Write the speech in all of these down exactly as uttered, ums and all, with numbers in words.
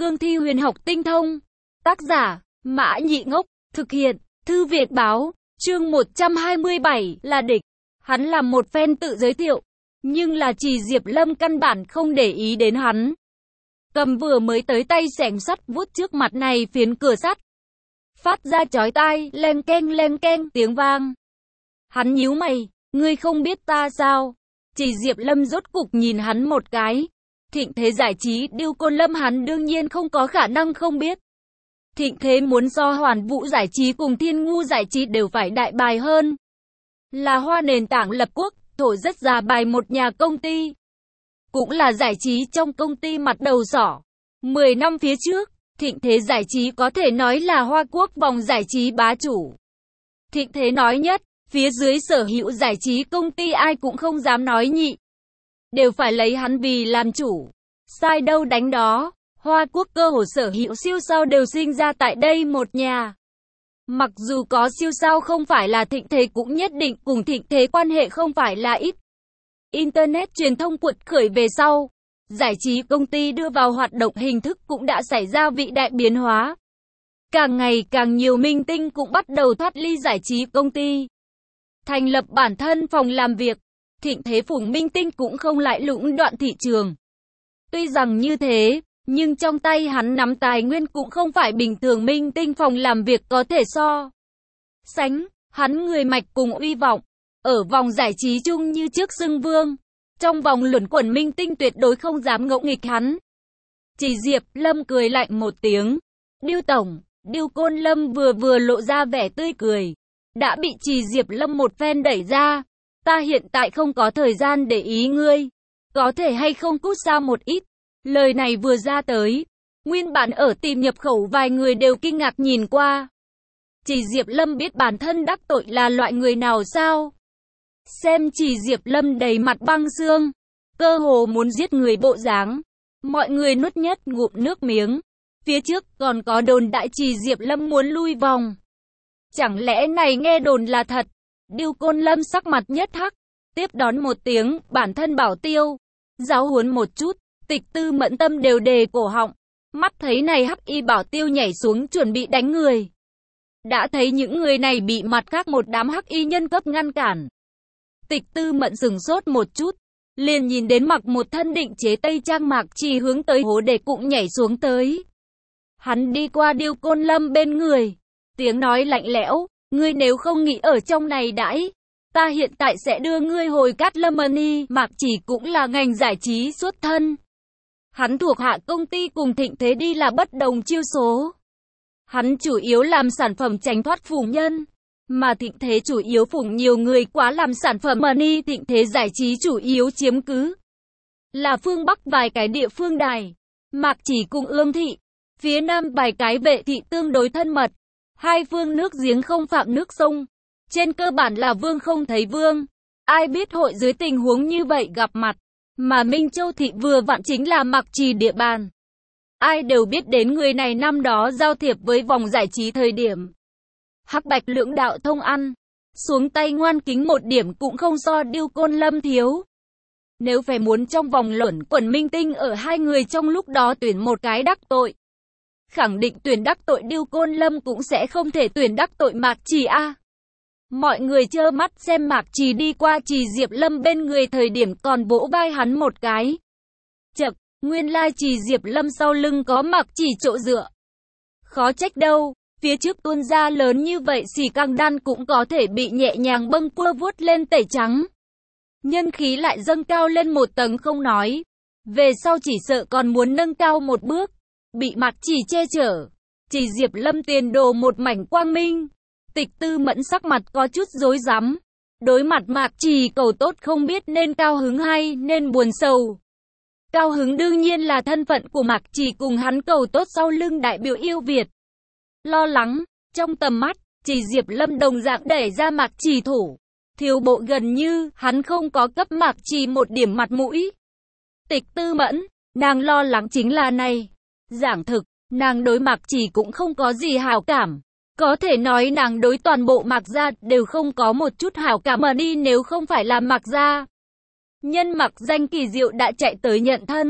cương thi huyền học tinh thông. Tác giả, Mã Nhị Ngốc, thực hiện, Thư Việt Báo, chương một trăm hai mươi bảy là địch. Hắn làm một phen tự giới thiệu, nhưng là Trì Diệp Lâm căn bản không để ý đến hắn. Cầm vừa mới tới tay xẻng sắt vuốt trước mặt này phiến cửa sắt. Phát ra chói tai, leng keng leng keng tiếng vang. Hắn nhíu mày, ngươi không biết ta sao? Trì Diệp Lâm rốt cục nhìn hắn một cái. Thịnh Thế Giải Trí Điêu Côn Lâm hắn đương nhiên không có khả năng không biết. Thịnh Thế muốn so Hoàn Vũ Giải Trí cùng Thiên Ngu Giải Trí đều phải đại bài hơn. Là hoa nền tảng lập quốc, thổi rất ra bài một nhà công ty. Cũng là giải trí trong công ty mặt đầu sỏ. Mười năm phía trước, Thịnh Thế Giải Trí có thể nói là Hoa Quốc vòng giải trí bá chủ. Thịnh Thế nói nhất, phía dưới sở hữu giải trí công ty ai cũng không dám nói nhị. Đều phải lấy hắn vì làm chủ. Sai đâu đánh đó, Hoa Quốc cơ hồ sở hữu siêu sao đều sinh ra tại đây một nhà. Mặc dù có siêu sao không phải là Thịnh Thế cũng nhất định cùng Thịnh Thế quan hệ không phải là ít. Internet truyền thông cuột khởi về sau, giải trí công ty đưa vào hoạt động hình thức cũng đã xảy ra vị đại biến hóa. Càng ngày càng nhiều minh tinh cũng bắt đầu thoát ly giải trí công ty. Thành lập bản thân phòng làm việc, Thịnh Thế phủng minh tinh cũng không lại lũng đoạn thị trường. Tuy rằng như thế, nhưng trong tay hắn nắm tài nguyên cũng không phải bình thường minh tinh phòng làm việc có thể so sánh. Hắn người mạch cùng uy vọng, ở vòng giải trí chung như trước xưng vương. Trong vòng luẩn quẩn minh tinh tuyệt đối không dám ngỗ nghịch hắn. Trì Diệp Lâm cười lạnh một tiếng. Điêu tổng, Điêu Côn Lâm vừa vừa lộ ra vẻ tươi cười. Đã bị Trì Diệp Lâm một phen đẩy ra. Ta hiện tại không có thời gian để ý ngươi. Có thể hay không cút xa một ít. Lời này vừa ra tới. Nguyên bản ở tìm nhập khẩu vài người đều kinh ngạc nhìn qua. Trì Diệp Lâm biết bản thân đắc tội là loại người nào sao? Xem Trì Diệp Lâm đầy mặt băng xương, cơ hồ muốn giết người bộ dáng. Mọi người nuốt nhất ngụm nước miếng. Phía trước còn có đồn đại Trì Diệp Lâm muốn lui vòng. Chẳng lẽ này nghe đồn là thật? Điêu Côn Lâm sắc mặt nhất hắc, tiếp đón một tiếng, bản thân bảo tiêu. Giáo huấn một chút, Tịch Tư Mẫn tâm đều đề cổ họng. Mắt thấy này hắc y bảo tiêu nhảy xuống chuẩn bị đánh người. Đã thấy những người này bị mặt khác một đám hắc y nhân cấp ngăn cản. Tịch Tư Mẫn sừng sốt một chút, liền nhìn đến mặc một thân định chế tây trang Mạc Trì hướng tới hố để cũng nhảy xuống tới. Hắn đi qua Điêu Côn Lâm bên người, tiếng nói lạnh lẽo, ngươi nếu không nghĩ ở trong này đãi, ta hiện tại sẽ đưa ngươi hồi Cát Lâm Money. Mạc Trì cũng là ngành giải trí xuất thân. Hắn thuộc hạ công ty cùng Thịnh Thế đi là bất đồng chiêu số. Hắn chủ yếu làm sản phẩm tránh thoát phủng nhân. Mà Thịnh Thế chủ yếu phủng nhiều người quá làm sản phẩm money. Thịnh Thế Giải Trí chủ yếu chiếm cứ là phương Bắc vài cái địa phương đài, Mạc Chỉ cùng Ương Thị, phía Nam vài cái Vệ Thị tương đối thân mật. Hai phương nước giếng không phạm nước sông, trên cơ bản là vương không thấy vương. Ai biết hội dưới tình huống như vậy gặp mặt, mà Minh Châu Thị vừa vặn chính là Mạc Chỉ địa bàn. Ai đều biết đến người này năm đó giao thiệp với vòng giải trí thời điểm. Hắc bạch lưỡng đạo thông ăn, xuống tay ngoan kính một điểm cũng không so Điêu Côn Lâm thiếu. Nếu phải muốn trong vòng luẩn quẩn minh tinh ở hai người trong lúc đó tuyển một cái đắc tội, khẳng định tuyển đắc tội Điêu Côn Lâm cũng sẽ không thể tuyển đắc tội Mạc Trì a. Mọi người trơ mắt xem Mạc Trì đi qua Trì Diệp Lâm bên người thời điểm còn vỗ vai hắn một cái. Chậc, nguyên lai Trì Diệp Lâm sau lưng có Mạc Trì chỗ dựa. Khó trách đâu. Phía trước tuôn ra lớn như vậy xì căng đan cũng có thể bị nhẹ nhàng bâng quơ vuốt lên tẩy trắng. Nhân khí lại dâng cao lên một tầng không nói. Về sau chỉ sợ còn muốn nâng cao một bước. Bị Mạc Trì che chở. Trì Diệp Lâm tiền đồ một mảnh quang minh. Tịch Tư Mẫn sắc mặt có chút rối rắm. Đối mặt Mạc Trì cầu tốt không biết nên cao hứng hay nên buồn sầu. Cao hứng đương nhiên là thân phận của Mạc Trì cùng hắn cầu tốt sau lưng đại biểu yêu Việt. Lo lắng, trong tầm mắt, Trì Diệp Lâm đồng dạng đẩy ra Mạc Trì thủ. Thiếu bộ gần như, hắn không có cấp Mạc Trì một điểm mặt mũi. Tịch Tư Mẫn, nàng lo lắng chính là này. Giảng thực, nàng đối Mạc Trì cũng không có gì hảo cảm. Có thể nói nàng đối toàn bộ Mạc gia đều không có một chút hảo cảm mà đi nếu không phải là Mạc gia. Nhân Mạc Danh kỳ diệu đã chạy tới nhận thân.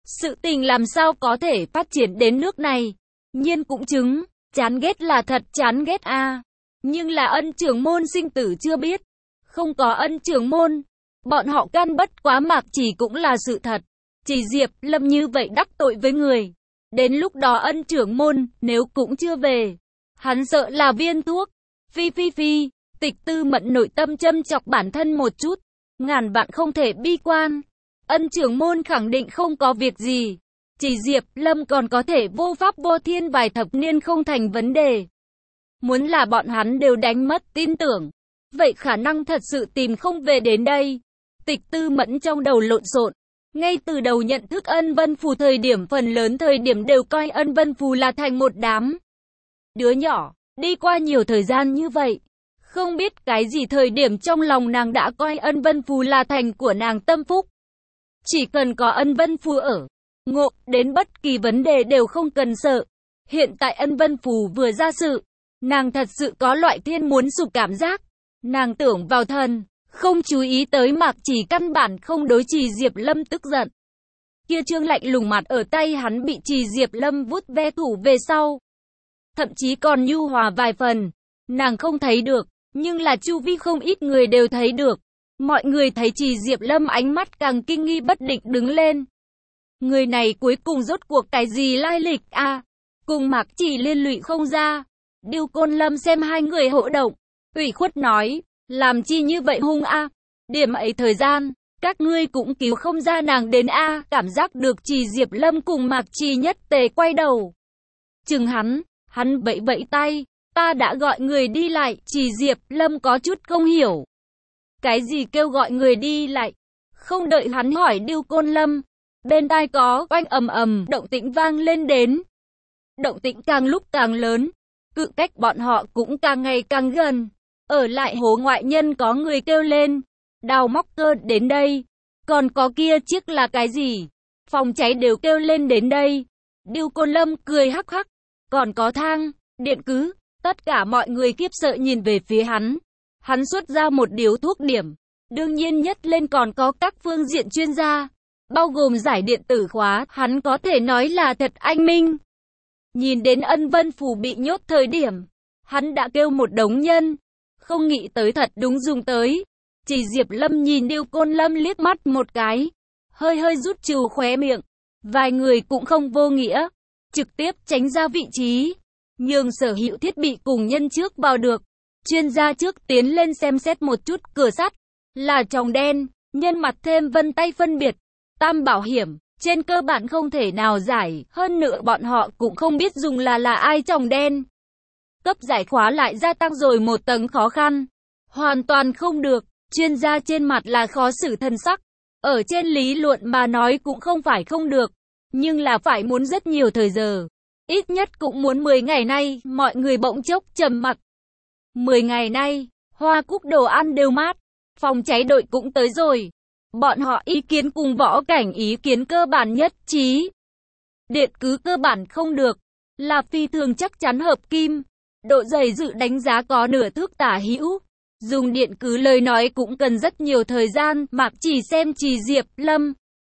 Sự tình làm sao có thể phát triển đến nước này? Nhiên cũng chứng, chán ghét là thật chán ghét a. À. Nhưng là Ân trưởng môn sinh tử chưa biết. Không có Ân trưởng môn, bọn họ can bất quá Mạc Chỉ cũng là sự thật. Chỉ Diệp Lâm như vậy đắc tội với người. Đến lúc đó Ân trưởng môn, nếu cũng chưa về, hắn sợ là viên thuốc. Phi phi phi, Tịch Tư Mẫn nội tâm châm chọc bản thân một chút. Ngàn vạn không thể bi quan. Ân trưởng môn khẳng định không có việc gì. Chỉ Diệp Lâm còn có thể vô pháp vô thiên vài thập niên không thành vấn đề. Muốn là bọn hắn đều đánh mất tin tưởng. Vậy khả năng thật sự tìm không về đến đây. Tịch Tư Mẫn trong đầu lộn xộn. Ngay từ đầu nhận thức Ân Vân Phù thời điểm phần lớn thời điểm đều coi Ân Vân Phù là thành một đám đứa nhỏ. Đi qua nhiều thời gian như vậy. Không biết cái gì thời điểm trong lòng nàng đã coi Ân Vân Phù là thành của nàng tâm phúc. Chỉ cần có Ân Vân Phù ở, ngộ, đến bất kỳ vấn đề đều không cần sợ. Hiện tại Ân Vân Phù vừa ra sự, nàng thật sự có loại thiên muốn sụp cảm giác. Nàng tưởng vào thần, không chú ý tới Mạc Chỉ căn bản không đối Trì Diệp Lâm tức giận. Kia trương lạnh lùng mặt ở tay hắn bị Trì Diệp Lâm vuốt ve thủ về sau. Thậm chí còn nhu hòa vài phần. Nàng không thấy được, nhưng là chu vi không ít người đều thấy được. Mọi người thấy Trì Diệp Lâm ánh mắt càng kinh nghi bất định đứng lên. Người này cuối cùng rốt cuộc cái gì lai lịch a? À, cùng Mạc Chỉ liên lụy không ra. Điêu Côn Lâm xem hai người hỗ động, ủy khuất nói, làm chi như vậy hung a? À? Điểm ấy thời gian, các ngươi cũng cứu không ra nàng đến a. À? Cảm giác được Trì Diệp Lâm cùng Mạc Chỉ nhất tề quay đầu. Chừng hắn, hắn vẫy vẫy tay, ta đã gọi người đi lại. Trì Diệp Lâm có chút không hiểu. Cái gì kêu gọi người đi lại? Không đợi hắn hỏi Điêu Côn Lâm, bên tai có oanh ầm ầm động tĩnh vang lên đến. Động tĩnh càng lúc càng lớn, cự cách bọn họ cũng càng ngày càng gần. Ở lại hố ngoại nhân có người kêu lên, đào móc cơ đến đây. Còn có kia chiếc là cái gì? Phòng cháy đều kêu lên đến đây. Điêu Côn Lâm cười hắc hắc, còn có thang, điện cứ. Tất cả mọi người khiếp sợ nhìn về phía hắn. Hắn xuất ra một điếu thuốc điểm. Đương nhiên nhất lên còn có các phương diện chuyên gia, bao gồm giải điện tử khóa, hắn có thể nói là thật anh minh. Nhìn đến Ân Vân Phù bị nhốt thời điểm, hắn đã kêu một đống nhân, không nghĩ tới thật đúng dùng tới. Chỉ Diệp Lâm nhìn Điêu Côn Lâm liếc mắt một cái, hơi hơi rút trừ khóe miệng. Vài người cũng không vô nghĩa, trực tiếp tránh ra vị trí, nhường sở hữu thiết bị cùng nhân trước vào được. Chuyên gia trước tiến lên xem xét một chút cửa sắt, là tròng đen, nhân mặt thêm vân tay phân biệt, tam bảo hiểm, trên cơ bản không thể nào giải, hơn nữa bọn họ cũng không biết dùng là là ai tròng đen. Cấp giải khóa lại gia tăng rồi một tầng khó khăn, hoàn toàn không được, chuyên gia trên mặt là khó xử thân sắc, ở trên lý luận mà nói cũng không phải không được, nhưng là phải muốn rất nhiều thời giờ, ít nhất cũng muốn mười ngày nay, mọi người bỗng chốc trầm mặc. mười ngày nay, hoa cúc đồ ăn đều mát, phòng cháy đội cũng tới rồi. Bọn họ ý kiến cùng võ cảnh ý kiến cơ bản nhất trí. Điện cứ cơ bản không được, là phi thường chắc chắn hợp kim. Độ dày dự đánh giá có nửa thước tả hữu. Dùng điện cứ lời nói cũng cần rất nhiều thời gian, Mạc Chỉ xem Trì Diệp Lâm.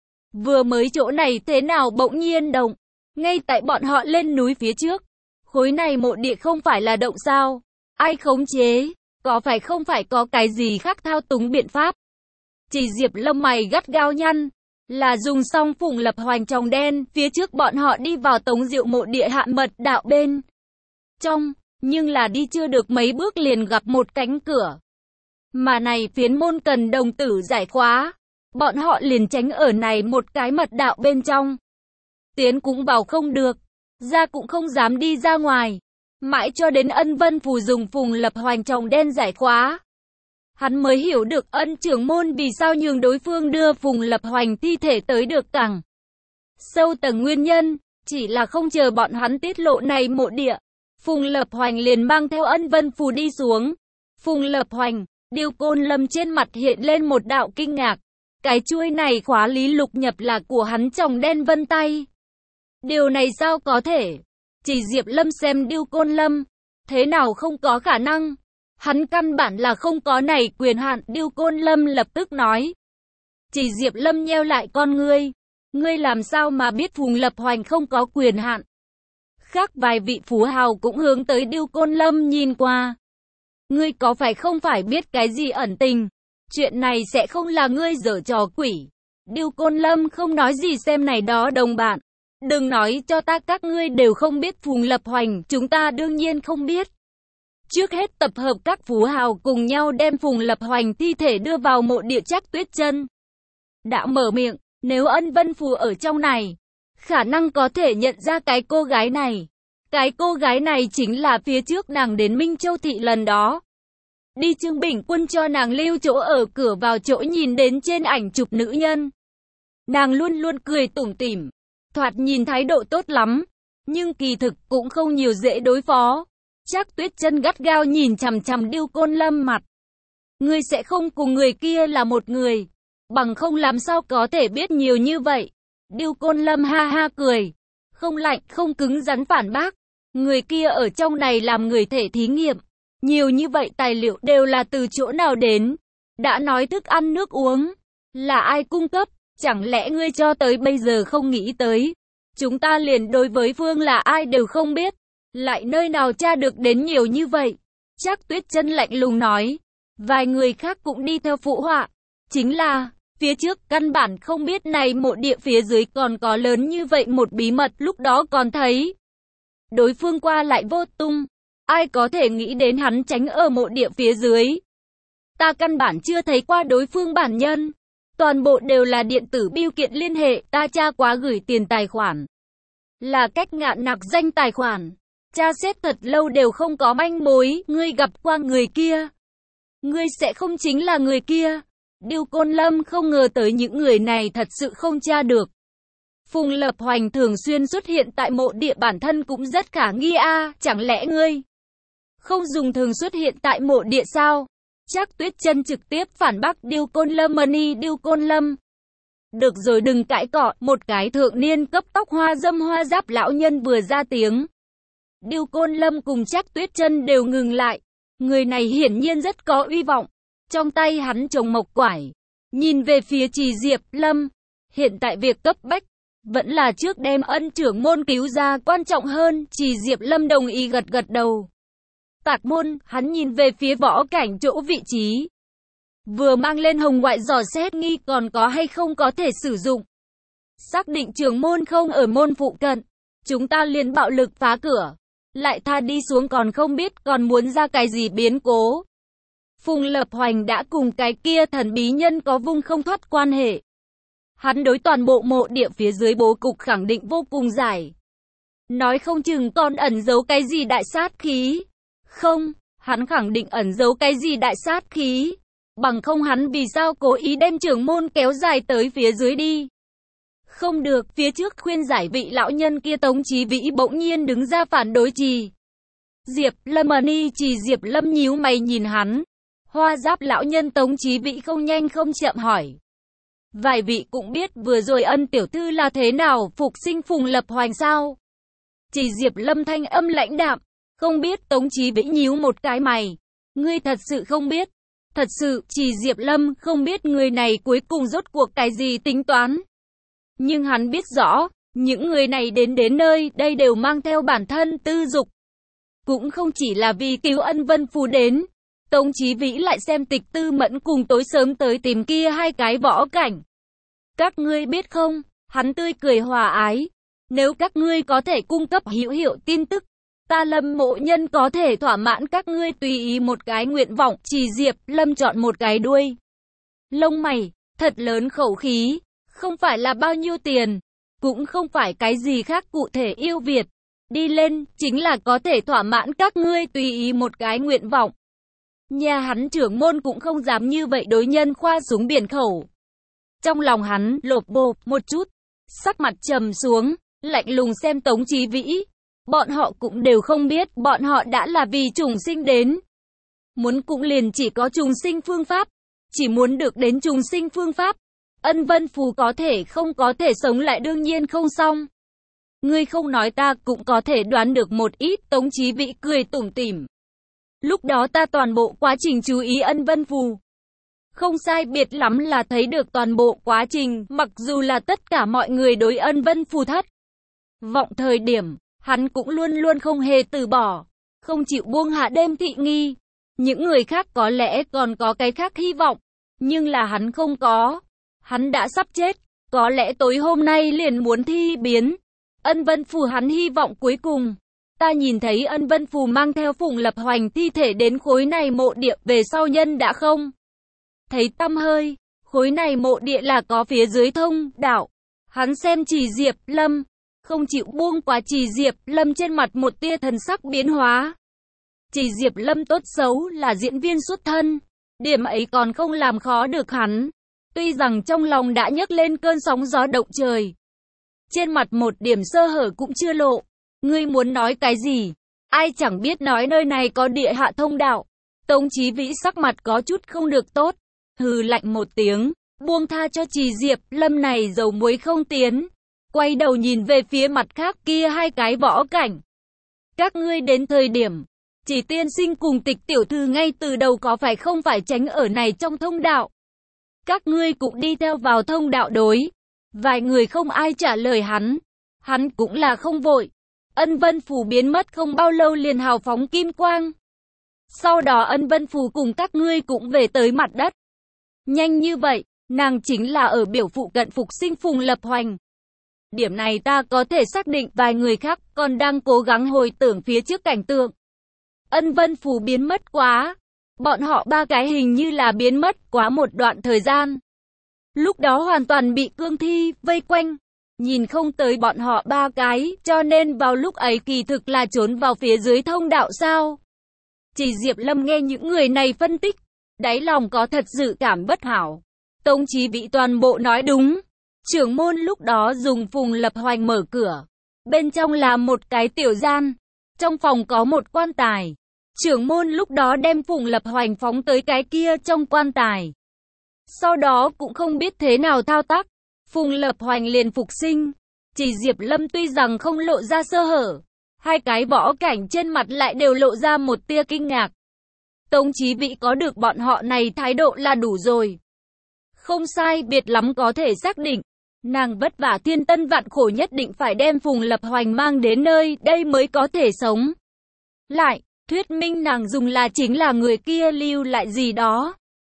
Vừa mới chỗ này thế nào bỗng nhiên động, ngay tại bọn họ lên núi phía trước. Khối này mộ địa không phải là động sao? Ai khống chế? Có phải không phải có cái gì khác thao túng biện pháp? Chỉ Diệp Lâm mày gắt gao nhăn, là dùng xong Phùng Lập Hoành tròng đen, phía trước bọn họ đi vào Tống Diệu mộ địa hạ mật đạo bên trong, nhưng là đi chưa được mấy bước liền gặp một cánh cửa. Mà này phiến môn cần đồng tử giải khóa, bọn họ liền tránh ở này một cái mật đạo bên trong. Tiến cũng vào không được, ra cũng không dám đi ra ngoài. Mãi cho đến Ân Vân Phù dùng Phùng Lập Hoành tròng đen giải khóa, hắn mới hiểu được Ân trưởng môn vì sao nhường đối phương đưa Phùng Lập Hoành thi thể tới được càng sâu tầng nguyên nhân, chỉ là không chờ bọn hắn tiết lộ này mộ địa. Phùng Lập Hoành liền mang theo Ân Vân Phù đi xuống. Phùng Lập Hoành, Điêu Côn Lâm trên mặt hiện lên một đạo kinh ngạc. Cái chuôi này khóa lý lục nhập là của hắn tròng đen vân tay. Điều này sao có thể? Chỉ Diệp Lâm xem Điêu Côn Lâm, thế nào không có khả năng? Hắn căn bản là không có này quyền hạn. Điêu Côn Lâm lập tức nói. Chỉ Diệp Lâm nheo lại con ngươi, Ngươi làm sao mà biết Phùng Lập Hoành không có quyền hạn? Khác vài vị phú hào cũng hướng tới Điêu Côn Lâm nhìn qua. Ngươi có phải không phải biết cái gì ẩn tình? Chuyện này sẽ không là ngươi giở trò quỷ. Điêu Côn Lâm không nói gì xem này đó đồng bạn. Đừng nói cho ta các ngươi đều không biết Phùng Lập Hoành, chúng ta đương nhiên không biết. Trước hết tập hợp các phú hào cùng nhau đem Phùng Lập Hoành thi thể đưa vào mộ địa Trác Tuyết Chân. Đã mở miệng, nếu Ân Vân Phù ở trong này, khả năng có thể nhận ra cái cô gái này. Cái cô gái này chính là phía trước nàng đến Minh Châu Thị lần đó. Đi Trương Bình Quân cho nàng lưu chỗ ở cửa vào chỗ nhìn đến trên ảnh chụp nữ nhân. Nàng luôn luôn cười tủm tỉm, thoạt nhìn thái độ tốt lắm, nhưng kỳ thực cũng không nhiều dễ đối phó. Trác Tuyết Chân gắt gao nhìn chằm chằm Điêu Côn Lâm mặt. Ngươi sẽ không cùng người kia là một người, bằng không làm sao có thể biết nhiều như vậy. Điêu Côn Lâm ha ha cười, không lạnh không cứng rắn phản bác. Người kia ở trong này làm người thể thí nghiệm. Nhiều như vậy tài liệu đều là từ chỗ nào đến? Đã nói thức ăn nước uống, là ai cung cấp? Chẳng lẽ ngươi cho tới bây giờ không nghĩ tới? Chúng ta liền đối với Phương là ai đều không biết. Lại nơi nào tra được đến nhiều như vậy? Trác Tuyết Chân lạnh lùng nói. Vài người khác cũng đi theo phụ họa. Chính là, phía trước căn bản không biết này mộ địa phía dưới còn có lớn như vậy một bí mật, lúc đó còn thấy đối phương qua lại vô tung. Ai có thể nghĩ đến hắn tránh ở mộ địa phía dưới? Ta căn bản chưa thấy qua đối phương bản nhân. Toàn bộ đều là điện tử bưu kiện liên hệ, ta tra quá gửi tiền tài khoản. Là cách ngạn nặc danh tài khoản. Tra xét thật lâu đều không có manh mối, ngươi gặp qua người kia. Ngươi sẽ không chính là người kia. Điêu Côn Lâm không ngờ tới những người này thật sự không tra được. Phùng Lập Hoành thường xuyên xuất hiện tại mộ địa bản thân cũng rất khả nghi a, à, chẳng lẽ ngươi không dùng thường xuất hiện tại mộ địa sao? Trác Tuyết Chân trực tiếp phản bác Điêu Côn Lâm mani Điêu Côn Lâm. Được rồi đừng cãi cọ, một cái thượng niên cấp tóc hoa dâm hoa giáp lão nhân vừa ra tiếng. Điêu Côn Lâm cùng Trác Tuyết Chân đều ngừng lại. Người này hiển nhiên rất có uy vọng. Trong tay hắn trồng mộc quải. Nhìn về phía Trì Diệp Lâm. Hiện tại việc cấp bách vẫn là trước đem Ân trưởng môn cứu ra quan trọng hơn. Trì Diệp Lâm đồng ý gật gật đầu. Tạc môn, hắn nhìn về phía Võ Cảnh chỗ vị trí. Vừa mang lên hồng ngoại dò xét nghi còn có hay không có thể sử dụng. Xác định trưởng môn không ở môn phụ cận. Chúng ta liền bạo lực phá cửa. Lại tha đi xuống còn không biết còn muốn ra cái gì biến cố. Phùng Lập Hoành đã cùng cái kia thần bí nhân có vung không thoát quan hệ. Hắn đối toàn bộ mộ địa phía dưới bố cục khẳng định vô cùng giải. Nói không chừng còn ẩn giấu cái gì đại sát khí. Không, hắn khẳng định ẩn giấu cái gì đại sát khí. Bằng không hắn vì sao cố ý đem trưởng môn kéo dài tới phía dưới đi. Không được, phía trước khuyên giải vị lão nhân kia Tống Chí Vĩ bỗng nhiên đứng ra phản đối Trì Diệp Lâm mani Trì Diệp Lâm nhíu mày nhìn hắn. Hoa giáp lão nhân Tống Chí Vĩ không nhanh không chậm hỏi. Vài vị cũng biết vừa rồi Ân tiểu thư là thế nào, phục sinh Phùng Lập Hoành sao? Trì Diệp Lâm thanh âm lãnh đạm. Không biết. Tống Chí Vĩ nhíu một cái mày. Ngươi thật sự không biết? Thật sự, Trì Diệp Lâm không biết người này cuối cùng rốt cuộc cái gì tính toán. Nhưng hắn biết rõ, những người này đến đến nơi đây đều mang theo bản thân tư dục. Cũng không chỉ là vì cứu Ân Vân Phù đến. Tống Chí Vĩ lại xem Tịch Tư Mẫn cùng tối sớm tới tìm kia hai cái Võ Cảnh. Các ngươi biết không, hắn tươi cười hòa ái. Nếu các ngươi có thể cung cấp hữu hiệu tin tức, ta Lâm mộ nhân có thể thỏa mãn các ngươi tùy ý một cái nguyện vọng. Trì Diệp Lâm chọn một cái đuôi lông mày, thật lớn khẩu khí. Không phải là bao nhiêu tiền, cũng không phải cái gì khác cụ thể yêu Việt. Đi lên, chính là có thể thỏa mãn các ngươi tùy ý một cái nguyện vọng. Nhà hắn trưởng môn cũng không dám như vậy đối nhân khoa súng biển khẩu. Trong lòng hắn lột bột một chút, sắc mặt trầm xuống, lạnh lùng xem Tống Chí Vĩ. Bọn họ cũng đều không biết bọn họ đã là vì trùng sinh đến. Muốn cũng liền chỉ có trùng sinh phương pháp. Chỉ muốn được đến trùng sinh phương pháp. Ân Vân Phù có thể không có thể sống lại đương nhiên không xong. Ngươi không nói ta cũng có thể đoán được một ít. Tống Chí Vĩ cười tủm tỉm. Lúc đó ta toàn bộ quá trình chú ý Ân Vân Phù. Không sai biệt lắm là thấy được toàn bộ quá trình, mặc dù là tất cả mọi người đối Ân Vân Phù thất vọng thời điểm, hắn cũng luôn luôn không hề từ bỏ, không chịu buông hạ đêm thị nghi. Những người khác có lẽ còn có cái khác hy vọng, nhưng là hắn không có. Hắn đã sắp chết, có lẽ tối hôm nay liền muốn thi biến. Ân Vân Phù hắn hy vọng cuối cùng. Ta nhìn thấy Ân Vân Phù mang theo Phùng Lập Hoành thi thể đến khối này mộ địa, về sau nhân đã không thấy tăm hơi. Khối này mộ địa là có phía dưới thông đạo. Hắn xem Trì Diệp Lâm, không chịu buông quá. Trì Diệp Lâm trên mặt một tia thần sắc biến hóa. Trì Diệp Lâm tốt xấu là diễn viên xuất thân, điểm ấy còn không làm khó được hắn. Tuy rằng trong lòng đã nhấc lên cơn sóng gió động trời, trên mặt một điểm sơ hở cũng chưa lộ. Ngươi muốn nói cái gì? Ai chẳng biết nói nơi này có địa hạ thông đạo. Tống Chí Vĩ sắc mặt có chút không được tốt, hừ lạnh một tiếng, buông tha cho Trì Diệp Lâm này dầu muối không tiến, quay đầu nhìn về phía mặt khác kia hai cái võ cảnh. Các ngươi đến thời điểm, Chỉ tiên sinh cùng Tịch tiểu thư ngay từ đầu có phải không phải tránh ở này trong thông đạo? Các ngươi cũng đi theo vào thông đạo đối. Vài người không ai trả lời hắn. Hắn cũng là không vội. Ân Vân Phù biến mất không bao lâu liền hào phóng kim quang. Sau đó Ân Vân Phù cùng các ngươi cũng về tới mặt đất. Nhanh như vậy, nàng chính là ở biểu phụ cận phục sinh Phùng Lập Hoành. Điểm này ta có thể xác định, vài người khác còn đang cố gắng hồi tưởng phía trước cảnh tượng. Ân Vân Phù biến mất quá. Bọn họ ba cái hình như là biến mất quá một đoạn thời gian. Lúc đó hoàn toàn bị cương thi vây quanh. Nhìn không tới bọn họ ba cái, cho nên vào lúc ấy kỳ thực là trốn vào phía dưới thông đạo sao? Chỉ Diệp Lâm nghe những người này phân tích, đáy lòng có thật dự cảm bất hảo. Tống Chí Vĩ toàn bộ nói đúng. Trưởng môn lúc đó dùng Phùng Lập Hoành mở cửa. Bên trong là một cái tiểu gian. Trong phòng có một quan tài. Trưởng môn lúc đó đem Phùng Lập Hoành phóng tới cái kia trong quan tài. Sau đó cũng không biết thế nào thao tác. Phùng Lập Hoành liền phục sinh. Chỉ Diệp Lâm tuy rằng không lộ ra sơ hở, hai cái võ cảnh trên mặt lại đều lộ ra một tia kinh ngạc. Tống Chí Vĩ có được bọn họ này thái độ là đủ rồi. Không sai biệt lắm có thể xác định, nàng vất vả thiên tân vạn khổ nhất định phải đem Phùng Lập Hoành mang đến nơi đây mới có thể sống lại. Thuyết minh nàng dùng là chính là người kia lưu lại gì đó.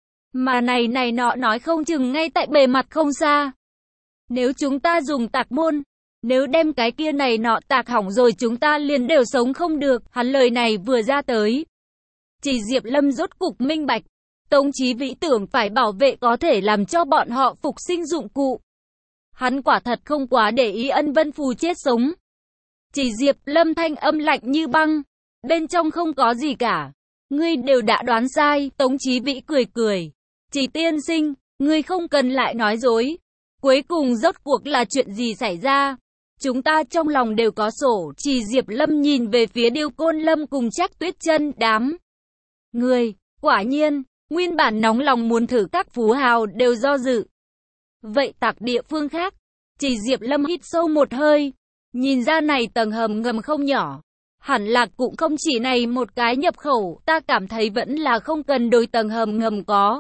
Mà này này nọ nói không chừng ngay tại bề mặt không xa. Nếu chúng ta dùng tạc môn, nếu đem cái kia này nọ tạc hỏng rồi chúng ta liền đều sống không được. Hắn lời này vừa ra tới, Chỉ Diệp Lâm rốt cục minh bạch. Tống Chí Vĩ tưởng phải bảo vệ có thể làm cho bọn họ phục sinh dụng cụ. Hắn quả thật không quá để ý Ân Vân Phù chết sống. Chỉ Diệp Lâm thanh âm lạnh như băng. Bên trong không có gì cả. Ngươi đều đã đoán sai. Tống Chí Vĩ cười cười. Chỉ tiên sinh, ngươi không cần lại nói dối. Cuối cùng rốt cuộc là chuyện gì xảy ra? Chúng ta trong lòng đều có sổ. Chỉ Diệp Lâm nhìn về phía Điêu Côn Lâm cùng Trác Tuyết Chân đám người. Quả nhiên, nguyên bản nóng lòng muốn thử các phú hào đều do dự. Vậy tạc địa phương khác? Chỉ Diệp Lâm hít sâu một hơi. Nhìn ra này tầng hầm ngầm không nhỏ. Hẳn là cũng không chỉ này một cái nhập khẩu, ta cảm thấy vẫn là không cần đối tầng hầm ngầm có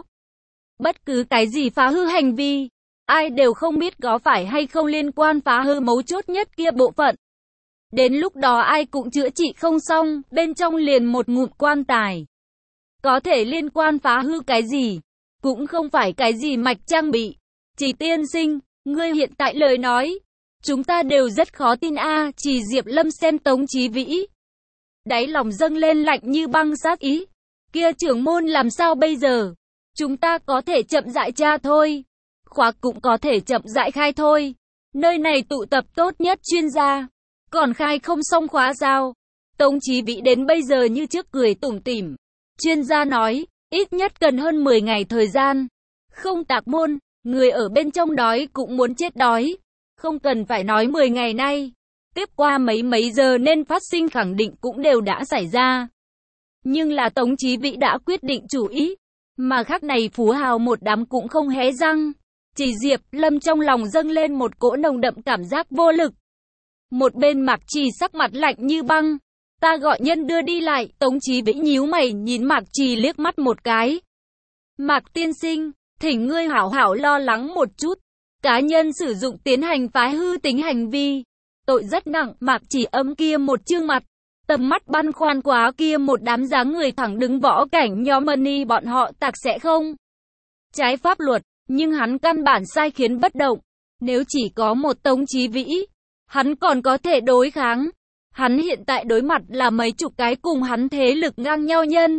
bất cứ cái gì phá hư hành vi. Ai đều không biết có phải hay không liên quan phá hư mấu chốt nhất kia bộ phận. Đến lúc đó ai cũng chữa trị không xong, bên trong liền một ngụm quan tài. Có thể liên quan phá hư cái gì? Cũng không phải cái gì mạch trang bị. Chỉ tiên sinh, ngươi hiện tại lời nói, chúng ta đều rất khó tin a. À. Chỉ Diệp Lâm xem Tống Chí Vĩ, đáy lòng dâng lên lạnh như băng sát ý. Kia trưởng môn làm sao bây giờ? Chúng ta có thể chậm rãi tra thôi. Khóa cũng có thể chậm rãi khai thôi. Nơi này tụ tập tốt nhất chuyên gia. Còn khai không xong khóa sao? Tống Chí Vĩ đến bây giờ như trước cười tủm tỉm. Chuyên gia nói, ít nhất cần hơn mười ngày thời gian. Không tạc môn, người ở bên trong đói cũng muốn chết đói. Không cần phải nói mười ngày nay. Tiếp qua mấy mấy giờ nên phát sinh khẳng định cũng đều đã xảy ra. Nhưng là Tống Chí Vĩ đã quyết định chủ ý. Mà khác này phú hào một đám cũng không hé răng. Chỉ Diệp Lâm trong lòng dâng lên một cỗ nồng đậm cảm giác vô lực. Một bên Mạc Trì sắc mặt lạnh như băng. Ta gọi nhân đưa đi lại. Tống Chí Vĩ nhíu mày nhìn Mạc Trì liếc mắt một cái. Mạc tiên sinh, thỉnh ngươi hảo hảo lo lắng một chút. Cá nhân sử dụng tiến hành phá hư tính hành vi. Tội rất nặng. Mạc Chỉ Âm kia một trương mặt. Tầm mắt băn khoăn quá, kia một đám dáng người thẳng đứng võ cảnh nhóm Money bọn họ tạc sẽ không trái pháp luật, nhưng hắn căn bản sai khiến bất động. Nếu chỉ có một Tống Chí Vĩ, hắn còn có thể đối kháng. Hắn hiện tại đối mặt là mấy chục cái cùng hắn thế lực ngang nhau nhân.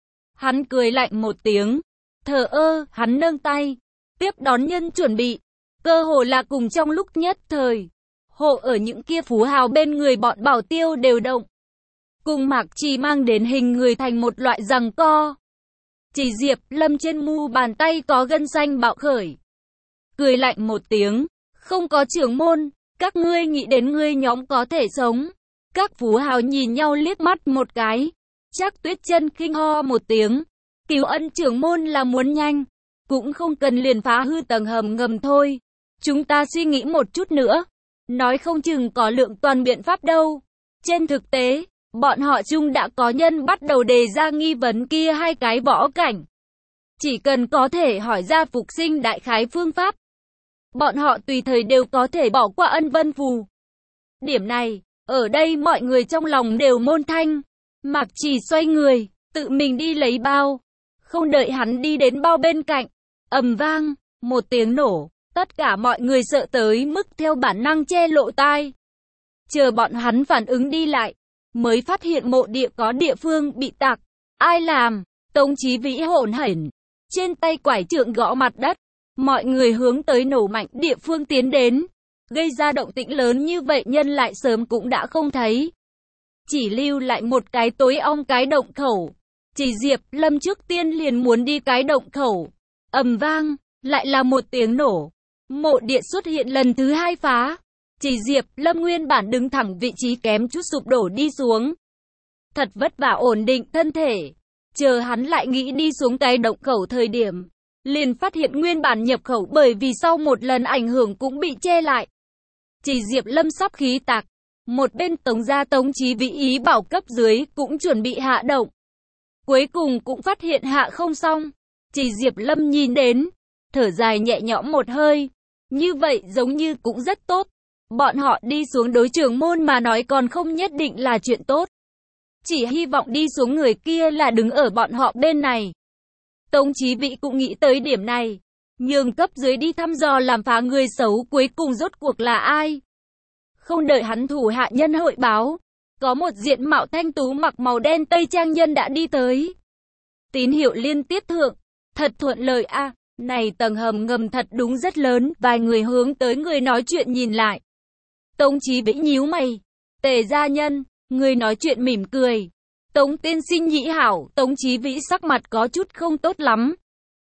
Hắn cười lạnh một tiếng, thờ ơ, hắn nâng tay, tiếp đón nhân chuẩn bị. Cơ hồ là cùng trong lúc nhất thời, hộ ở những kia phú hào bên người bọn bảo tiêu đều động. Cùng Mạc Trì mang đến hình người thành một loại giằng co. Chỉ Diệp Lâm trên mu bàn tay có gân xanh bạo khởi. Cười lạnh một tiếng, không có trưởng môn, các ngươi nghĩ đến ngươi nhóm có thể sống. Các phú hào nhìn nhau liếc mắt một cái. Trác Tuyết Chân khinh ho một tiếng, cứu ân trưởng môn là muốn nhanh, cũng không cần liền phá hư tầng hầm ngầm thôi. Chúng ta suy nghĩ một chút nữa, nói không chừng có lượng toàn biện pháp đâu. Trên thực tế, bọn họ chung đã có nhân bắt đầu đề ra nghi vấn kia hai cái võ cảnh. Chỉ cần có thể hỏi ra phục sinh đại khái phương pháp, bọn họ tùy thời đều có thể bỏ qua ân vân phù. Điểm này, ở đây mọi người trong lòng đều môn thanh. Mạc Chỉ xoay người, tự mình đi lấy bao. Không đợi hắn đi đến bao bên cạnh, ầm vang, một tiếng nổ. Tất cả mọi người sợ tới mức theo bản năng che lộ tai. Chờ bọn hắn phản ứng đi lại, mới phát hiện mộ địa có địa phương bị tạc. Ai làm? Tống Chí Vĩ hỗn hển, trên tay quải trượng gõ mặt đất. Mọi người hướng tới nổ mạnh địa phương tiến đến. Gây ra động tĩnh lớn như vậy nhân lại sớm cũng đã không thấy. Chỉ lưu lại một cái tối om cái động khẩu. Chỉ Diệp Lâm trước tiên liền muốn đi cái động khẩu. Ầm vang, lại là một tiếng nổ. Mộ địa xuất hiện lần thứ hai phá. Chỉ Diệp Lâm nguyên bản đứng thẳng vị trí kém chút sụp đổ đi xuống. Thật vất vả ổn định thân thể. Chờ hắn lại nghĩ đi xuống cái động khẩu thời điểm, liền phát hiện nguyên bản nhập khẩu bởi vì sau một lần ảnh hưởng cũng bị che lại. Chỉ Diệp Lâm sắp khí tạc. Một bên Tống gia Tống Chí Vĩ ý bảo cấp dưới cũng chuẩn bị hạ động. Cuối cùng cũng phát hiện hạ không xong. Chỉ Diệp Lâm nhìn đến, thở dài nhẹ nhõm một hơi. Như vậy giống như cũng rất tốt. Bọn họ đi xuống đối trưởng môn mà nói còn không nhất định là chuyện tốt. Chỉ hy vọng đi xuống người kia là đứng ở bọn họ bên này. Tống Chí Vĩ cũng nghĩ tới điểm này. Nhường cấp dưới đi thăm dò làm phá người xấu cuối cùng rốt cuộc là ai. Không đợi hắn thủ hạ nhân hội báo, có một diện mạo thanh tú mặc màu đen tây trang nhân đã đi tới. Tín hiệu liên tiếp thượng, thật thuận lợi a. À, này tầng hầm ngầm thật đúng rất lớn. Vài người hướng tới người nói chuyện nhìn lại. Tống Chí Vĩ nhíu mày. Tề gia nhân, người nói chuyện mỉm cười. Tống tiên sinh nhĩ hảo. Tống Chí Vĩ sắc mặt có chút không tốt lắm.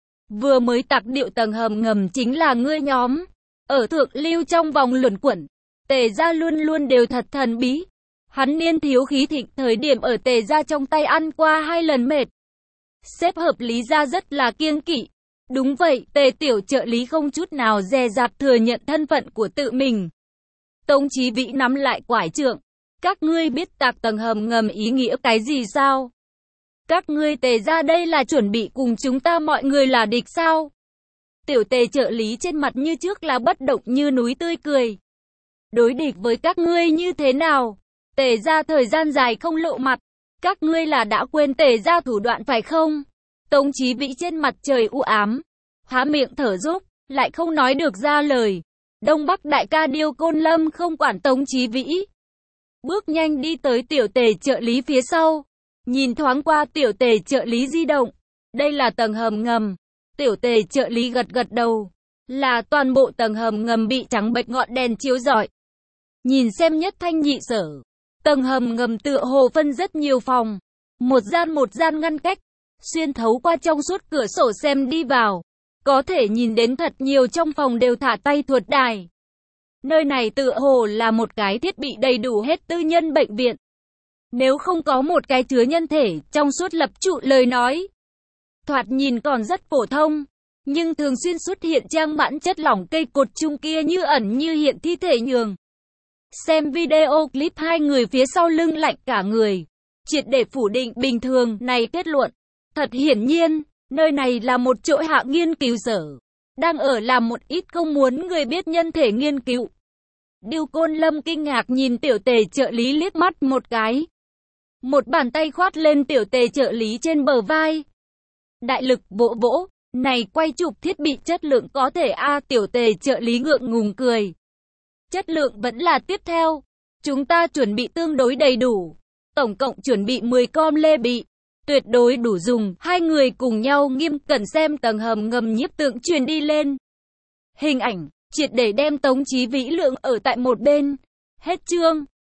Vừa mới tạc điệu tầng hầm ngầm chính là ngươi nhóm. Ở thượng lưu trong vòng luẩn quẩn, Tề gia luôn luôn đều thật thần bí. Hắn niên thiếu khí thịnh thời điểm ở Tề gia trong tay ăn qua hai lần mệt. Xếp hợp lý gia rất là kiêng kỵ. Đúng vậy, Tề tiểu trợ lý không chút nào dè dặt thừa nhận thân phận của tự mình. Tống Chí Vĩ nắm lại quải trượng. Các ngươi biết tạc tầng hầm ngầm ý nghĩa cái gì sao? Các ngươi Tề gia đây là chuẩn bị cùng chúng ta mọi người là địch sao? Tiểu Tề trợ lý trên mặt như trước là bất động như núi tươi cười. Đối địch với các ngươi như thế nào? Tề gia thời gian dài không lộ mặt. Các ngươi là đã quên Tề gia thủ đoạn phải không? Tống Chí Vĩ trên mặt trời u ám, há miệng thở dốc, lại không nói được ra lời. Đông Bắc đại ca Điêu Côn Lâm không quản Tống Chí Vĩ, bước nhanh đi tới tiểu Tề trợ lý phía sau, nhìn thoáng qua tiểu Tề trợ lý di động. Đây là tầng hầm ngầm. Tiểu Tề trợ lý gật gật đầu. Là toàn bộ tầng hầm ngầm bị trắng bệch ngọn đèn chiếu rọi. Nhìn xem nhất thanh nhị sở. Tầng hầm ngầm tựa hồ phân rất nhiều phòng. Một gian một gian ngăn cách. Xuyên thấu qua trong suốt cửa sổ xem đi vào. Có thể nhìn đến thật nhiều trong phòng đều thả tay thuật đài. Nơi này tựa hồ là một cái thiết bị đầy đủ hết tư nhân bệnh viện. Nếu không có một cái chứa nhân thể trong suốt lập trụ lời nói, thoạt nhìn còn rất phổ thông. Nhưng thường xuyên xuất hiện trang mãn chất lỏng cây cột chung kia như ẩn như hiện thi thể nhường. Xem video clip hai người phía sau lưng lạnh cả người. Triệt để phủ định bình thường này kết luận. Thật hiển nhiên, Nơi này là một chỗ hạ nghiên cứu sở. Đang ở làm một ít không muốn người biết nhân thể nghiên cứu. Điêu Côn Lâm kinh ngạc nhìn tiểu tề trợ lý liếc mắt một cái. Một bàn tay khoát lên tiểu tề trợ lý trên bờ vai. Đại lực vỗ vỗ, này quay chụp thiết bị chất lượng có thể a à, tiểu tề trợ lý ngượng ngùng cười. Chất lượng vẫn là tiếp theo. Chúng ta chuẩn bị tương đối đầy đủ. Tổng cộng chuẩn bị mười com lê bị. Tuyệt đối đủ dùng. Hai người cùng nhau nghiêm cẩn xem tầng hầm ngầm nhiếp tượng truyền đi lên. Hình ảnh, triệt để đem Tống Chí Vĩ Lượng ở tại một bên. Hết chương.